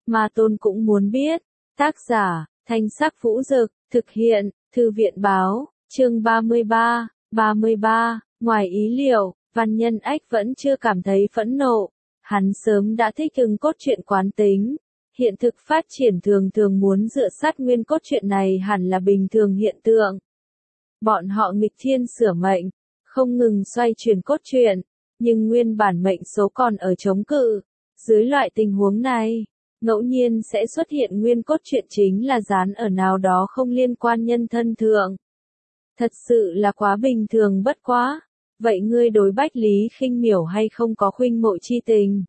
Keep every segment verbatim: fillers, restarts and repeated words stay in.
Ma Tôn cũng muốn biết. Tác giả, Thanh Sắc Vũ Dực, thực hiện, Thư viện Báo, chương ba mươi ba, ba mươi ba, ngoài ý liệu, Văn Nhân Ách vẫn chưa cảm thấy phẫn nộ. Hắn sớm đã thích ứng cốt truyện quán tính. Hiện thực phát triển thường thường muốn dựa sát nguyên cốt truyện này hẳn là bình thường hiện tượng. Bọn họ nghịch thiên sửa mệnh, không ngừng xoay chuyển cốt truyện, nhưng nguyên bản mệnh số còn ở chống cự. Dưới loại tình huống này, ngẫu nhiên sẽ xuất hiện nguyên cốt truyện chính là dán ở nào đó không liên quan nhân thân thượng. Thật sự là quá bình thường bất quá. Vậy ngươi đối Bách Lý Khinh Miểu hay không có khuynh mộ chi tình?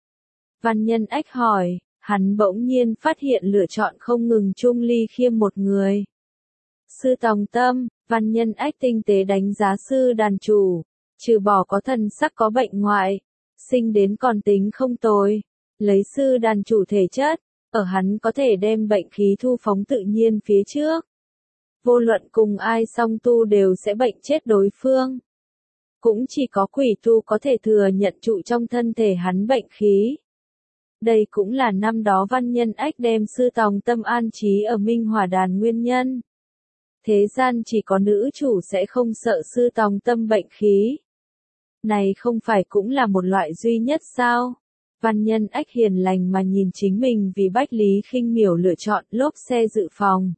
Văn Nhân Ách hỏi, hắn bỗng nhiên phát hiện lựa chọn không ngừng Trung Ly Khiêm một người. Sư Tòng Tâm, Văn Nhân Ách tinh tế đánh giá sư đàn chủ, trừ bỏ có thần sắc có bệnh ngoại, sinh đến còn tính không tồi, lấy sư đàn chủ thể chất, ở hắn có thể đem bệnh khí thu phóng tự nhiên phía trước. Vô luận cùng ai song tu đều sẽ bệnh chết đối phương. Cũng chỉ có quỷ tu có thể thừa nhận trụ trong thân thể hắn bệnh khí. Đây cũng là năm đó Văn Nhân Ách đem sư Tòng Tâm an trí ở Minh Hỏa Đàn nguyên nhân. Thế gian chỉ có nữ chủ sẽ không sợ sư Tòng Tâm bệnh khí. Này không phải cũng là một loại duy nhất sao? Văn Nhân Ách hiền lành mà nhìn chính mình vì Bách Lý Khinh Miểu lựa chọn lốp xe dự phòng.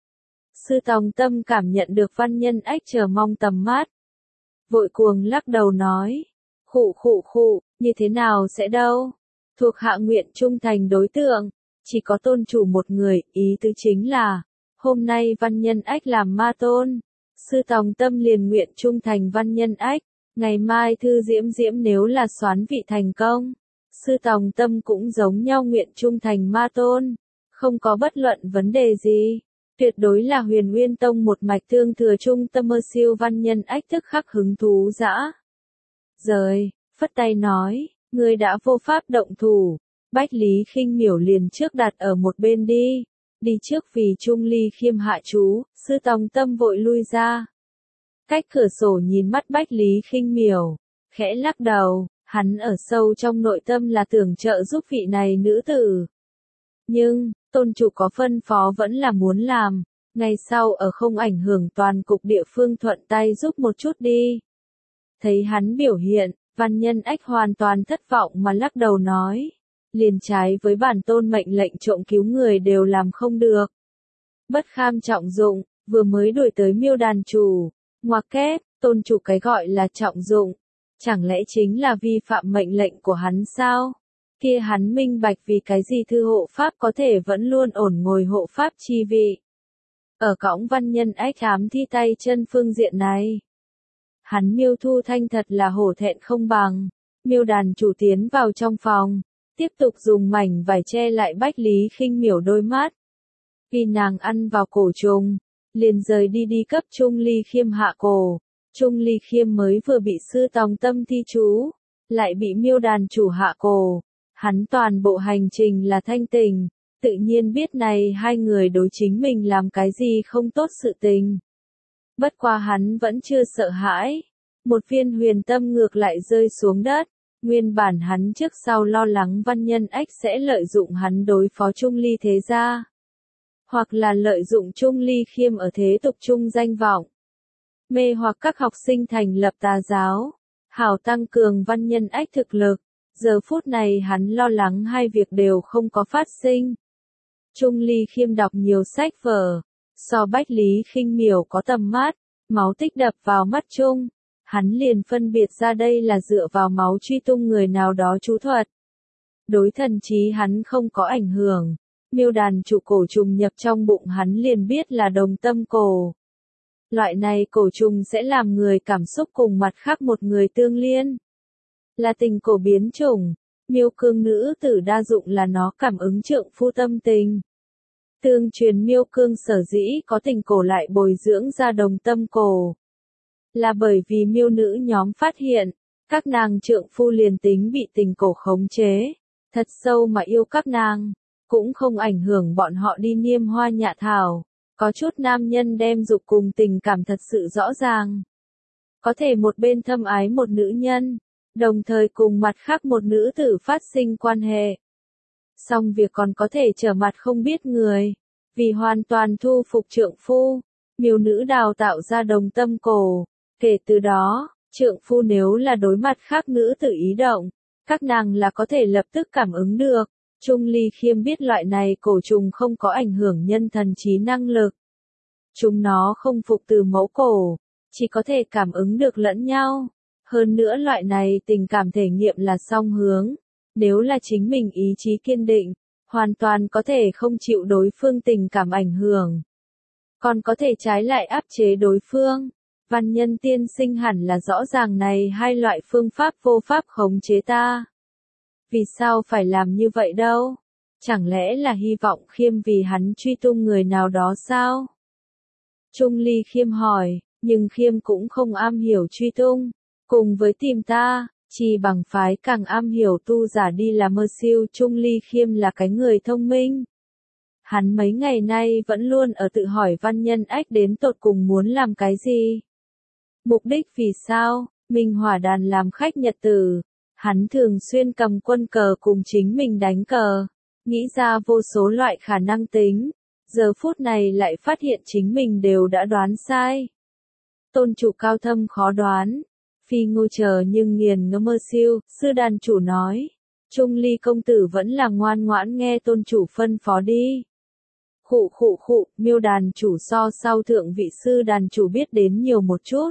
Sư Tòng Tâm cảm nhận được Văn Nhân Ách chờ mong tầm mắt. Vội cuồng lắc đầu nói, khụ khụ khụ, như thế nào sẽ đâu? Thuộc hạ nguyện trung thành đối tượng, chỉ có tôn chủ một người, ý tứ chính là, hôm nay Văn Nhân Ách làm ma tôn, sư Tòng Tâm liền nguyện trung thành Văn Nhân Ách, ngày mai Thư Diễm Diễm nếu là soán vị thành công, sư Tòng Tâm cũng giống nhau nguyện trung thành ma tôn, không có bất luận vấn đề gì. Tuyệt đối là Huyền Nguyên Tông một mạch tương thừa trung tâm mơ siêu. Văn Nhân Ách tức khắc hứng thú dã rời, phất tay nói, ngươi đã vô pháp động thủ, Bách Lý Khinh Miểu liền trước đặt ở một bên đi, đi trước vì Trung Ly Khiêm hạ chú, sư Tòng Tâm vội lui ra. Cách cửa sổ nhìn mắt Bách Lý Khinh Miểu, khẽ lắc đầu, hắn ở sâu trong nội tâm là tưởng trợ giúp vị này nữ tử. Nhưng, tôn chủ có phân phó vẫn là muốn làm, ngày sau ở không ảnh hưởng toàn cục địa phương thuận tay giúp một chút đi. Thấy hắn biểu hiện, Văn Nhân Ách hoàn toàn thất vọng mà lắc đầu nói, liền trái với bản tôn mệnh lệnh trộm cứu người đều làm không được. Bất kham trọng dụng, vừa mới đuổi tới Miêu đàn chủ, ngoặc kép, tôn chủ cái gọi là trọng dụng, chẳng lẽ chính là vi phạm mệnh lệnh của hắn sao? Kia hắn minh bạch vì cái gì thư hộ pháp có thể vẫn luôn ổn ngồi hộ pháp chi vị. Ở cõng Văn Nhân Ách ám thi tay chân phương diện này. Hắn Miêu Thu Thanh thật là hổ thẹn không bằng. Miêu đàn chủ tiến vào trong phòng, tiếp tục dùng mảnh vải che lại Bách Lý Khinh Miểu đôi mắt. Vì nàng ăn vào cổ trùng, liền rời đi đi cấp Trung Ly Khiêm hạ cổ. Trung Ly Khiêm mới vừa bị sư Tòng Tâm thi chú, lại bị Miêu đàn chủ hạ cổ. Hắn toàn bộ hành trình là thanh tình, tự nhiên biết này hai người đối chính mình làm cái gì không tốt sự tình. Bất qua hắn vẫn chưa sợ hãi, một viên huyền tâm ngược lại rơi xuống đất, nguyên bản hắn trước sau lo lắng Văn Nhân Ách sẽ lợi dụng hắn đối phó Trung Ly thế gia, hoặc là lợi dụng Trung Ly Khiêm ở thế tục trung danh vọng, mê hoặc các học sinh thành lập tà giáo, hảo tăng cường Văn Nhân Ách thực lực. Giờ phút này hắn lo lắng hai việc đều không có phát sinh. Trung Ly Khiêm đọc nhiều sách vở, so Bách Lý Khinh Miểu có tầm mắt, máu tích đập vào mắt chung, hắn liền phân biệt ra đây là dựa vào máu truy tung người nào đó chú thuật. Đối thần trí hắn không có ảnh hưởng, Miêu đàn chủ cổ trùng nhập trong bụng hắn liền biết là đồng tâm cổ. Loại này cổ trùng sẽ làm người cảm xúc cùng mặt khác một người tương liên. Là tình cổ biến chủng, Miêu cương nữ tử đa dụng là nó cảm ứng trượng phu tâm tình. Tương truyền Miêu cương sở dĩ có tình cổ lại bồi dưỡng ra đồng tâm cổ. Là bởi vì Miêu nữ nhóm phát hiện, các nàng trượng phu liền tính bị tình cổ khống chế, thật sâu mà yêu các nàng, cũng không ảnh hưởng bọn họ đi niêm hoa nhạ thảo. Có chút nam nhân đem dục cùng tình cảm thật sự rõ ràng. Có thể một bên thâm ái một nữ nhân, đồng thời cùng mặt khác một nữ tử phát sinh quan hệ. xong việc còn có thể trở mặt không biết người. Vì hoàn toàn thu phục trượng phu, miêu nữ đào tạo ra đồng tâm cổ. Kể từ đó, trượng phu nếu là đối mặt khác nữ tử ý động, các nàng là có thể lập tức cảm ứng được. Trung Ly Khiêm biết loại này cổ trùng không có ảnh hưởng nhân thần trí năng lực. Chúng nó không phục từ mẫu cổ, chỉ có thể cảm ứng được lẫn nhau. Hơn nữa loại này tình cảm thể nghiệm là song hướng. Nếu là chính mình ý chí kiên định, hoàn toàn có thể không chịu đối phương tình cảm ảnh hưởng. Còn có thể trái lại áp chế đối phương. Văn Nhân tiên sinh hẳn là rõ ràng này hai loại phương pháp vô pháp khống chế ta. Vì sao phải làm như vậy đâu? Chẳng lẽ là hy vọng Khiêm vì hắn truy tung người nào đó sao? Trung Ly Khiêm hỏi, nhưng Khiêm cũng không am hiểu truy tung. Cùng với tìm ta, chỉ bằng phái càng am hiểu tu giả đi là mơ siêu. Trung Ly Khiêm là cái người thông minh. Hắn mấy ngày nay vẫn luôn ở tự hỏi Văn Nhân Ách đến tột cùng muốn làm cái gì. Mục đích vì sao, Minh Hỏa Đàn làm khách nhật tử. Hắn thường xuyên cầm quân cờ cùng chính mình đánh cờ, nghĩ ra vô số loại khả năng tính. Giờ phút này lại phát hiện chính mình đều đã đoán sai. Tôn chủ cao thâm khó đoán. Phi ngô chờ nhưng nghiền ngẫm mơ siêu, sư đàn chủ nói. Trung Ly công tử vẫn là ngoan ngoãn nghe tôn chủ phân phó đi. Khụ khụ khụ, miêu đàn chủ so sau thượng vị sư đàn chủ biết đến nhiều một chút.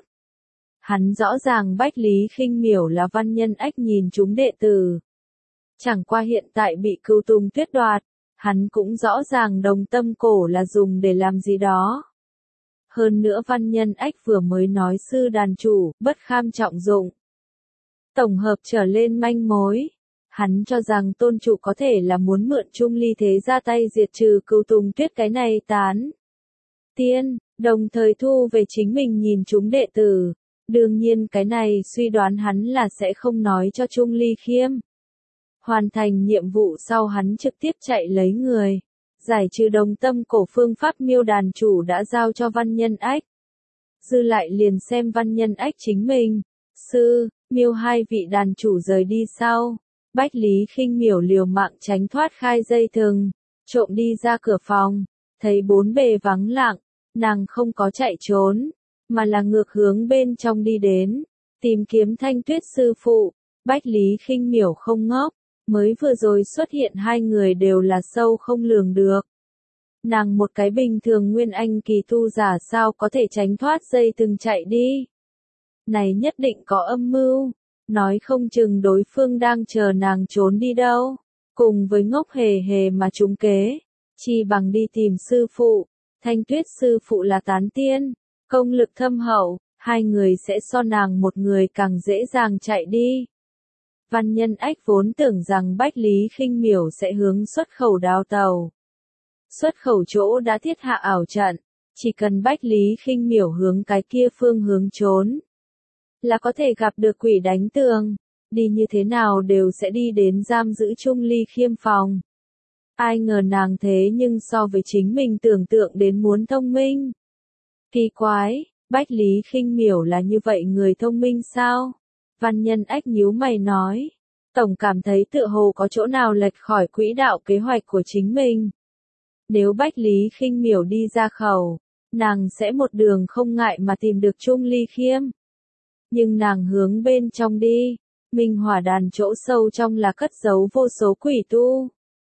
Hắn rõ ràng Bách Lý Khinh Miểu là Văn Nhân Ách nhìn chúng đệ tử. Chẳng qua hiện tại bị Cửu Tùng Tuyết đoạt, hắn cũng rõ ràng đồng tâm cổ là dùng để làm gì đó. Hơn nữa Văn Nhân Ách vừa mới nói sư đàn chủ, bất kham trọng dụng. Tổng hợp trở lên manh mối. Hắn cho rằng tôn chủ có thể là muốn mượn Trung Ly thế ra tay diệt trừ Cửu Tùng Tuyết cái này tán tiên, đồng thời thu về chính mình nhìn chúng đệ tử. Đương nhiên cái này suy đoán hắn là sẽ không nói cho Trung Ly Khiêm. Hoàn thành nhiệm vụ sau hắn trực tiếp chạy lấy người. Giải trừ đồng tâm cổ phương pháp miêu đàn chủ đã giao cho Văn Nhân Ách. Dư lại liền xem Văn Nhân Ách chính mình. Sư, miêu hai vị đàn chủ rời đi sau. Bách Lý Khinh Miểu liều mạng tránh thoát khai dây thừng. Trộm đi ra cửa phòng. Thấy bốn bề vắng lặng. Nàng không có chạy trốn. Mà là ngược hướng bên trong đi đến. Tìm kiếm Thanh Tuyết sư phụ. Bách Lý Khinh Miểu không ngốc. Mới vừa rồi xuất hiện hai người đều là sâu không lường được. Nàng một cái bình thường nguyên anh kỳ tu giả sao có thể tránh thoát dây từng chạy đi. Này nhất định có âm mưu. Nói không chừng đối phương đang chờ nàng trốn đi đâu. Cùng với ngốc hề hề mà trúng kế. Chi bằng đi tìm sư phụ. Thanh Tuyết sư phụ là tán tiên. Công lực thâm hậu. Hai người sẽ so nàng một người càng dễ dàng chạy đi. Văn Nhân Ách vốn tưởng rằng Bách Lý Khinh Miểu sẽ hướng xuất khẩu đào tàu. Xuất khẩu chỗ đã thiết hạ ảo trận, chỉ cần Bách Lý Khinh Miểu hướng cái kia phương hướng trốn, là có thể gặp được quỷ đánh tường, đi như thế nào đều sẽ đi đến giam giữ Trung Ly Khiêm phòng. Ai ngờ nàng thế nhưng so với chính mình tưởng tượng đến muốn thông minh. Kỳ quái, Bách Lý Khinh Miểu là như vậy người thông minh sao? Văn Nhân Ách nhíu mày nói. Tổng cảm thấy tựa hồ có chỗ nào lệch khỏi quỹ đạo kế hoạch của chính mình. Nếu Bách Lý Khinh Miểu đi ra khẩu, nàng sẽ một đường không ngại mà tìm được Trung Ly Khiêm. Nhưng nàng hướng bên trong đi, Minh Hỏa Đàn chỗ sâu trong là cất giấu vô số quỷ tu.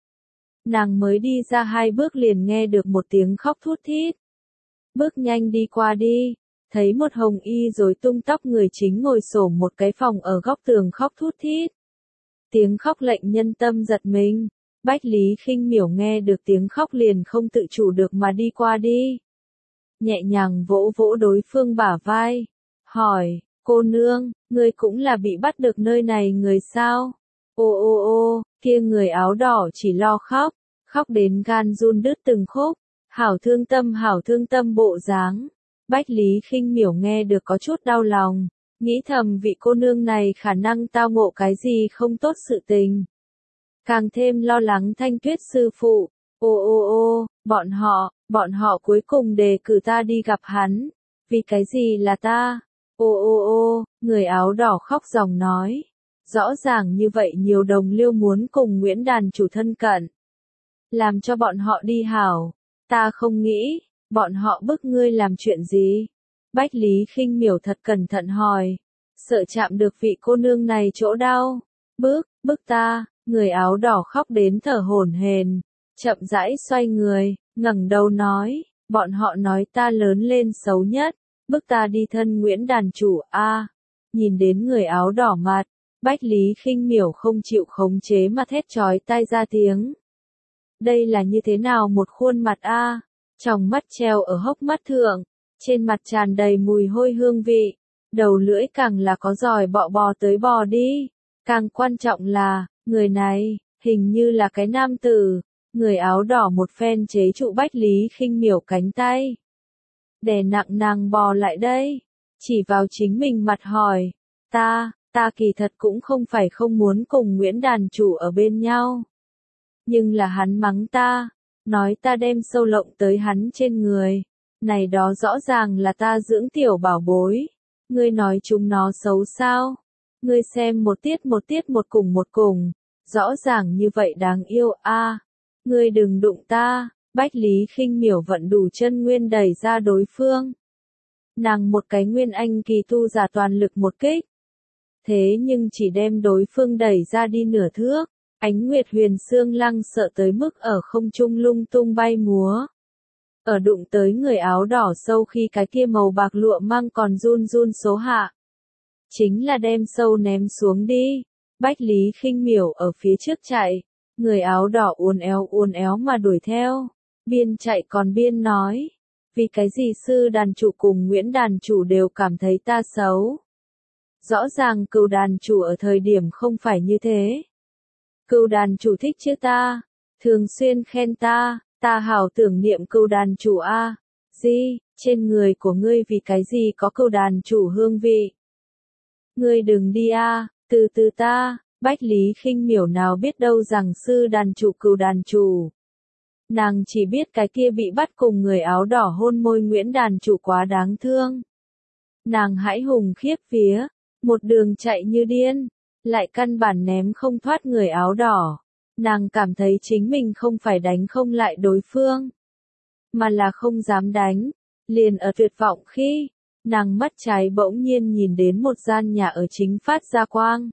Nàng mới đi ra hai bước liền nghe được một tiếng khóc thút thít. Bước nhanh đi qua đi. Thấy một hồng y rồi tung tóc người chính ngồi xổm một cái phòng ở góc tường khóc thút thít. Tiếng khóc lệnh nhân tâm giật mình. Bách Lý Khinh Miểu nghe được tiếng khóc liền không tự chủ được mà đi qua đi. Nhẹ nhàng vỗ vỗ đối phương bả vai. Hỏi, cô nương, ngươi cũng là bị bắt được nơi này người sao? Ô ô ô, kia người áo đỏ chỉ lo khóc. Khóc đến gan run đứt từng khúc. Hảo thương tâm hảo thương tâm bộ dáng. Bách Lý Khinh Miểu nghe được có chút đau lòng, nghĩ thầm vị cô nương này khả năng tao ngộ cái gì không tốt sự tình. Càng thêm lo lắng Thanh Tuyết sư phụ, ô ô ô, bọn họ, bọn họ cuối cùng đề cử ta đi gặp hắn, vì cái gì là ta, ô ô ô, người áo đỏ khóc ròng nói, Rõ ràng như vậy nhiều đồng liêu muốn cùng Nguyễn đàn chủ thân cận. Làm cho bọn họ đi hảo. Ta không nghĩ, bọn họ bức ngươi làm chuyện gì? Bách Lý Khinh Miểu thật cẩn thận hỏi. Sợ chạm được vị cô nương này chỗ đau. Bức, bức ta, người áo đỏ khóc đến thở hổn hển, chậm rãi xoay người, ngẩng đầu nói, bọn họ nói ta lớn lên xấu nhất, bức ta đi thân Nguyễn đàn chủ a. À, nhìn đến người áo đỏ mặt, Bách Lý Khinh Miểu không chịu khống chế mà thét chói tai ra tiếng. Đây là như thế nào một khuôn mặt a? À? Tròng mắt treo ở hốc mắt thượng, trên mặt tràn đầy mùi hôi hương vị, đầu lưỡi càng là có giòi bọ bò tới bò đi. Càng quan trọng là, người này, hình như là cái nam tử. Người áo đỏ một phen chế trụ Bách Lý Khinh Miểu cánh tay. Đè nặng nàng bò lại đây. Chỉ vào chính mình mặt hỏi. Ta, ta kỳ thật cũng không phải không muốn cùng Nguyễn đàn chủ ở bên nhau. Nhưng là hắn mắng ta. Nói ta đem sâu lộng tới hắn trên người. Này đó rõ ràng là ta dưỡng tiểu bảo bối. Ngươi nói chúng nó xấu sao? Ngươi xem một tiết một tiết một cùng một cùng. Rõ ràng như vậy đáng yêu a. À, ngươi đừng đụng ta. Bách Lý Khinh Miểu vận đủ chân nguyên đẩy ra đối phương. Nàng một cái nguyên anh kỳ tu giả toàn lực một kích. Thế nhưng chỉ đem đối phương đẩy ra đi nửa thước. Ánh Nguyệt Huyền Xương Lăng sợ tới mức ở không trung lung tung bay múa. Ở đụng tới người áo đỏ sâu khi cái kia màu bạc lụa mang còn run run số hạ. Chính là đem sâu ném xuống đi. Bách Lý Khinh Miểu ở phía trước chạy. Người áo đỏ uốn éo uốn éo mà đuổi theo. Biên chạy còn biên nói. Vì cái gì sư đàn chủ cùng Nguyễn đàn chủ đều cảm thấy ta xấu. Rõ ràng cừu đàn chủ ở thời điểm không phải như thế. Cừu đàn chủ thích chứ ta. Thường xuyên khen ta. Ta hảo tưởng niệm cừu đàn chủ a. Gì, trên người của ngươi vì cái gì có cừu đàn chủ hương vị. Ngươi đừng đi a, từ từ ta. Bách Lý Khinh Miểu nào biết đâu rằng sư đàn chủ cừu đàn chủ. Nàng chỉ biết cái kia bị bắt cùng người áo đỏ hôn môi Nguyễn đàn chủ quá đáng thương. Nàng hãi hùng khiếp vía, một đường chạy như điên, lại căn bản ném không thoát người áo đỏ. Nàng cảm thấy chính mình không phải đánh không lại đối phương, mà là không dám đánh. Liền ở tuyệt vọng khi, nàng mắt trái bỗng nhiên nhìn đến một gian nhà ở chính phát ra quang.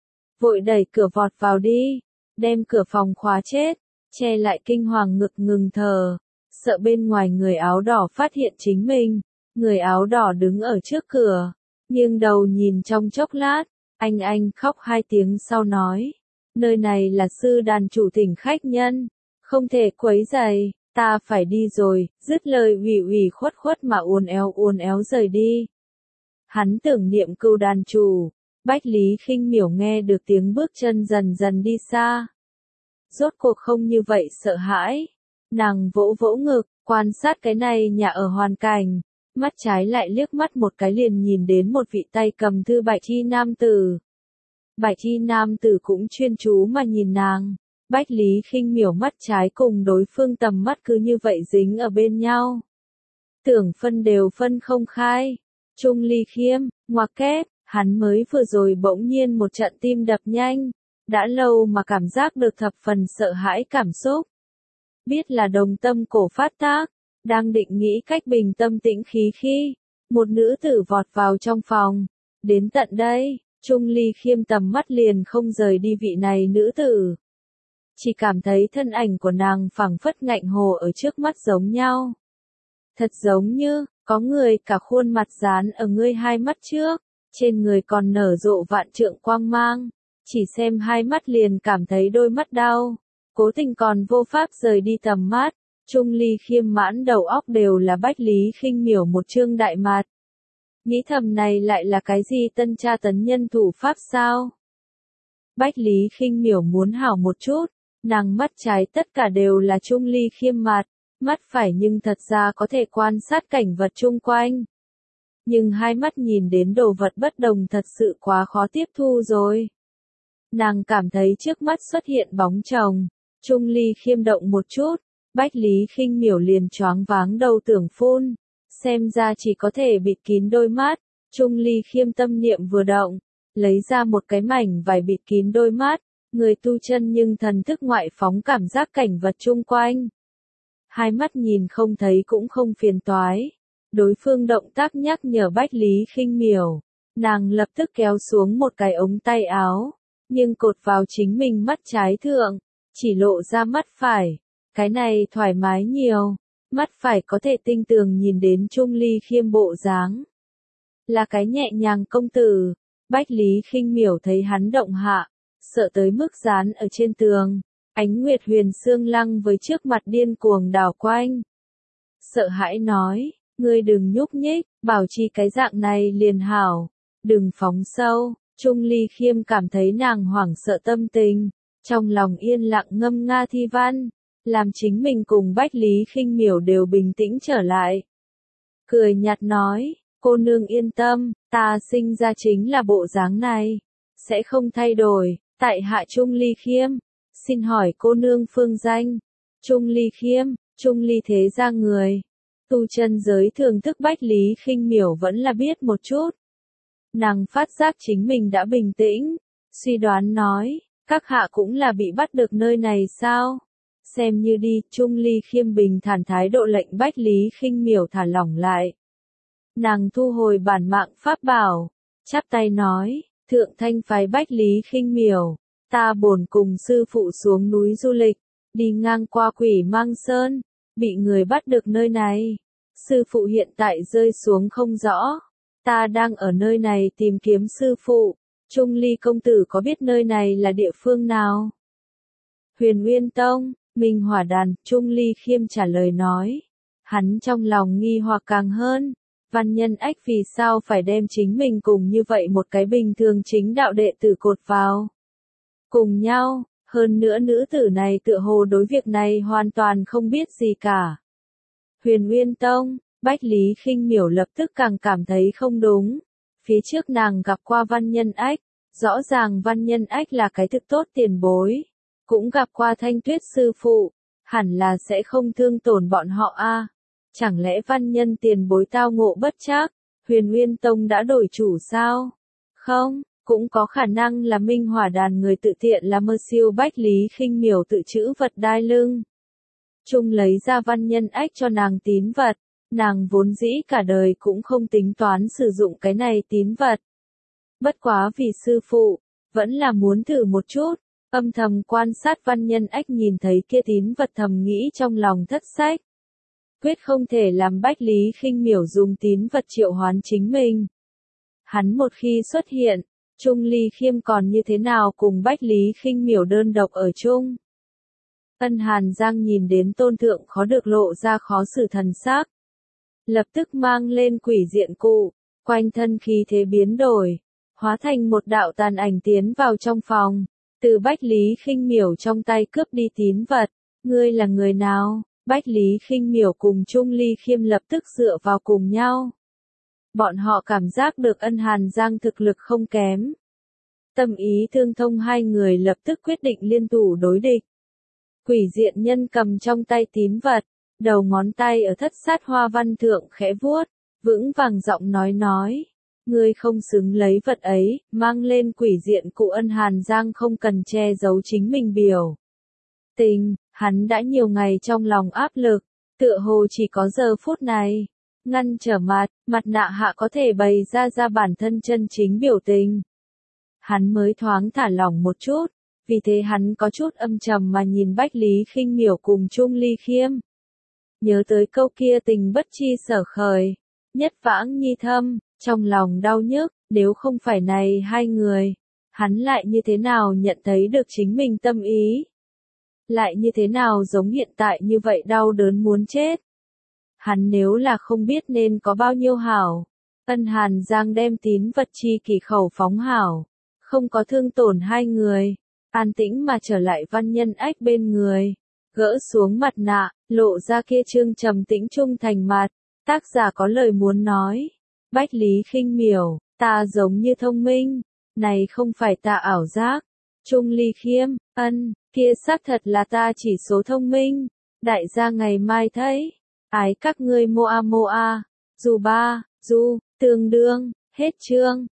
Vội đẩy cửa vọt vào đi, đem cửa phòng khóa chết, che lại kinh hoàng ngực ngừng thở, sợ bên ngoài người áo đỏ phát hiện chính mình. Người áo đỏ đứng ở trước cửa, nghiêng đầu nhìn trong chốc lát, anh anh khóc hai tiếng sau nói, nơi này là sư đàn chủ thỉnh khách nhân, không thể quấy rầy, ta phải đi rồi, dứt lời ủy ủy khuất khuất mà uốn éo uốn éo rời đi. Hắn tưởng niệm cừu đàn chủ. Bách Lý Khinh Miểu nghe được tiếng bước chân dần dần đi xa. Rốt cuộc không như vậy sợ hãi. Nàng vỗ vỗ ngực, quan sát cái này nhà ở hoàn cảnh. Mắt trái lại liếc mắt một cái liền nhìn đến một vị tay cầm thư bạch y nam tử. Bạch y nam tử cũng chuyên chú mà nhìn nàng. Bách Lý Khinh Miểu mắt trái cùng đối phương tầm mắt cứ như vậy dính ở bên nhau. Tưởng phân đều phân không khai. Trung Ly Khiêm, ngoặc kép. Hắn mới vừa rồi bỗng nhiên một trận tim đập nhanh, đã lâu mà cảm giác được thập phần sợ hãi cảm xúc. Biết là đồng tâm cổ phát tác, đang định nghĩ cách bình tâm tĩnh khí khi, một nữ tử vọt vào trong phòng. Đến tận đây, Trung Ly Khiêm tầm mắt liền không rời đi vị này nữ tử. Chỉ cảm thấy thân ảnh của nàng phẳng phất ngạnh hồ ở trước mắt giống nhau. Thật giống như, có người cả khuôn mặt dán ở ngươi hai mắt trước. Trên người còn nở rộ vạn trượng quang mang, chỉ xem hai mắt liền cảm thấy đôi mắt đau, cố tình còn vô pháp rời đi tầm mắt. Trung Ly Khiêm mãn đầu óc đều là Bách Lý Khinh Miểu một trương đại mặt. Nghĩ thầm này lại là cái gì tân tra tấn nhân thủ pháp sao? Bách Lý Khinh Miểu muốn hảo một chút, nàng mắt trái tất cả đều là Trung Ly Khiêm mặt, mắt phải nhưng thật ra có thể quan sát cảnh vật chung quanh. Nhưng hai mắt nhìn đến đồ vật bất đồng thật sự quá khó tiếp thu rồi. Nàng cảm thấy trước mắt xuất hiện bóng chồng. Trung Ly Khiêm động một chút, Bách Lý Khinh Miểu liền choáng váng đầu tưởng phun. Xem ra chỉ có thể bịt kín đôi mắt. Trung Ly Khiêm tâm niệm vừa động, lấy ra một cái mảnh vải bịt kín đôi mắt, người tu chân nhưng thần thức ngoại phóng cảm giác cảnh vật chung quanh. Hai mắt nhìn không thấy cũng không phiền toái. Đối phương động tác nhắc nhở Bách Lý Khinh Miểu, nàng lập tức kéo xuống một cái ống tay áo, nhưng cột vào chính mình mắt trái thượng, chỉ lộ ra mắt phải. Cái này thoải mái nhiều, mắt phải có thể tinh tường nhìn đến Trung Ly Khiêm bộ dáng. Là cái nhẹ nhàng công tử. Bách Lý Khinh Miểu thấy hắn động hạ, sợ tới mức dán ở trên tường. Ánh Nguyệt Huyền Sương Lăng với trước mặt điên cuồng đảo quanh. Sợ hãi nói, ngươi đừng nhúc nhích, bảo trì cái dạng này liền hảo, đừng phóng sâu. Trung Ly Khiêm cảm thấy nàng hoảng sợ tâm tình, trong lòng yên lặng ngâm nga thi văn, làm chính mình cùng Bách Lý Khinh Miểu đều bình tĩnh trở lại. Cười nhạt nói, cô nương yên tâm, ta sinh ra chính là bộ dáng này, sẽ không thay đổi. Tại hạ Trung Ly Khiêm, xin hỏi cô nương phương danh. Trung Ly Khiêm, Trung Ly thế gia người. Tu chân giới thường thức Bách Lý Khinh Miểu vẫn là biết một chút. Nàng phát giác chính mình đã bình tĩnh, suy đoán nói, các hạ cũng là bị bắt được nơi này sao? Xem như đi. Trung Ly Khiêm bình thản thái độ lệnh Bách Lý Khinh Miểu thả lỏng lại. Nàng thu hồi bản mạng pháp bảo, chắp tay nói, thượng thanh phái Bách Lý Khinh Miểu, ta bổn cùng sư phụ xuống núi du lịch, đi ngang qua Quỷ Mang Sơn, bị người bắt được nơi này. Sư phụ hiện tại rơi xuống không rõ, ta đang ở nơi này tìm kiếm sư phụ. Trung Ly công tử có biết nơi này là địa phương nào? Huyền Nguyên Tông. Minh Hỏa Đàn. Trung Ly Khiêm trả lời nói. Hắn trong lòng nghi hoặc càng hơn. Văn Nhân Ách vì sao phải đem chính mình cùng như vậy một cái bình thường chính đạo đệ tử cột vào cùng nhau, hơn nữa nữ tử này tựa hồ đối việc này hoàn toàn không biết gì cả. Huyền Nguyên Tông. Bách Lý Khinh Miểu lập tức càng cảm thấy không đúng. Phía trước nàng gặp qua Văn Nhân Ách, rõ ràng Văn Nhân Ách là cái thực tốt tiền bối, cũng gặp qua Thanh Tuyết sư phụ, hẳn là sẽ không thương tổn bọn họ a. À. Chẳng lẽ Văn Nhân tiền bối tao ngộ bất trắc, Huyền Nguyên Tông đã đổi chủ sao? Không, cũng có khả năng là Minh Hỏa Đàn người tự tiện là mơ siêu. Bách Lý Khinh Miểu tự trữ vật đai lưng. Trung lấy ra Văn Nhân Ách cho nàng tín vật, nàng vốn dĩ cả đời cũng không tính toán sử dụng cái này tín vật. Bất quá vì sư phụ, vẫn là muốn thử một chút, âm thầm quan sát Văn Nhân Ách nhìn thấy kia tín vật thầm nghĩ trong lòng thất sách. Quyết không thể làm Bách Lý Khinh Miểu dùng tín vật triệu hoán chính mình. Hắn một khi xuất hiện, Trung Ly Khiêm còn như thế nào cùng Bách Lý Khinh Miểu đơn độc ở chung. Ân Hàn Giang nhìn đến tôn thượng khó được lộ ra khó xử thần sắc. Lập tức mang lên quỷ diện cụ, quanh thân khí thế biến đổi, hóa thành một đạo tàn ảnh tiến vào trong phòng, từ Bách Lý Khinh Miểu trong tay cướp đi tín vật. Ngươi là người nào? Bách Lý Khinh Miểu cùng Trung Ly Khiêm lập tức dựa vào cùng nhau. Bọn họ cảm giác được Ân Hàn Giang thực lực không kém. Tâm ý tương thông hai người lập tức quyết định liên thủ đối địch. Quỷ diện nhân cầm trong tay tín vật, đầu ngón tay ở thất sát hoa văn thượng khẽ vuốt, vững vàng giọng nói nói. Ngươi không xứng lấy vật ấy, mang lên quỷ diện cụ. Ân Hàn Giang không cần che giấu chính mình biểu tình, hắn đã nhiều ngày trong lòng áp lực, tựa hồ chỉ có giờ phút này, ngăn trở mặt, mặt nạ hạ có thể bày ra ra bản thân chân chính biểu tình. Hắn mới thoáng thả lỏng một chút, vì thế hắn có chút âm trầm mà nhìn Bách Lý Khinh Miểu cùng Trung Ly Khiêm. Nhớ tới câu kia tình bất chi sở khởi, nhất vãng nhi thâm, trong lòng đau nhức, nếu không phải này hai người, hắn lại như thế nào nhận thấy được chính mình tâm ý? Lại như thế nào giống hiện tại như vậy đau đớn muốn chết? Hắn nếu là không biết nên có bao nhiêu hảo. Ân Hàn Giang đem tín vật chi kỳ khẩu phóng hảo, không có thương tổn hai người, an tĩnh mà trở lại Văn Nhân Ách bên người, gỡ xuống mặt nạ, lộ ra kia trương trầm tĩnh trung thành mặt. Tác giả có lời muốn nói. Bách Lý Khinh Miểu, ta giống như thông minh, này không phải ta ảo giác. Trung Ly Khiêm, ân, kia xác thật là ta chỉ số thông minh. Đại gia ngày mai thấy, ái các ngươi moa moa, dù ba, du, tương đương, hết chương.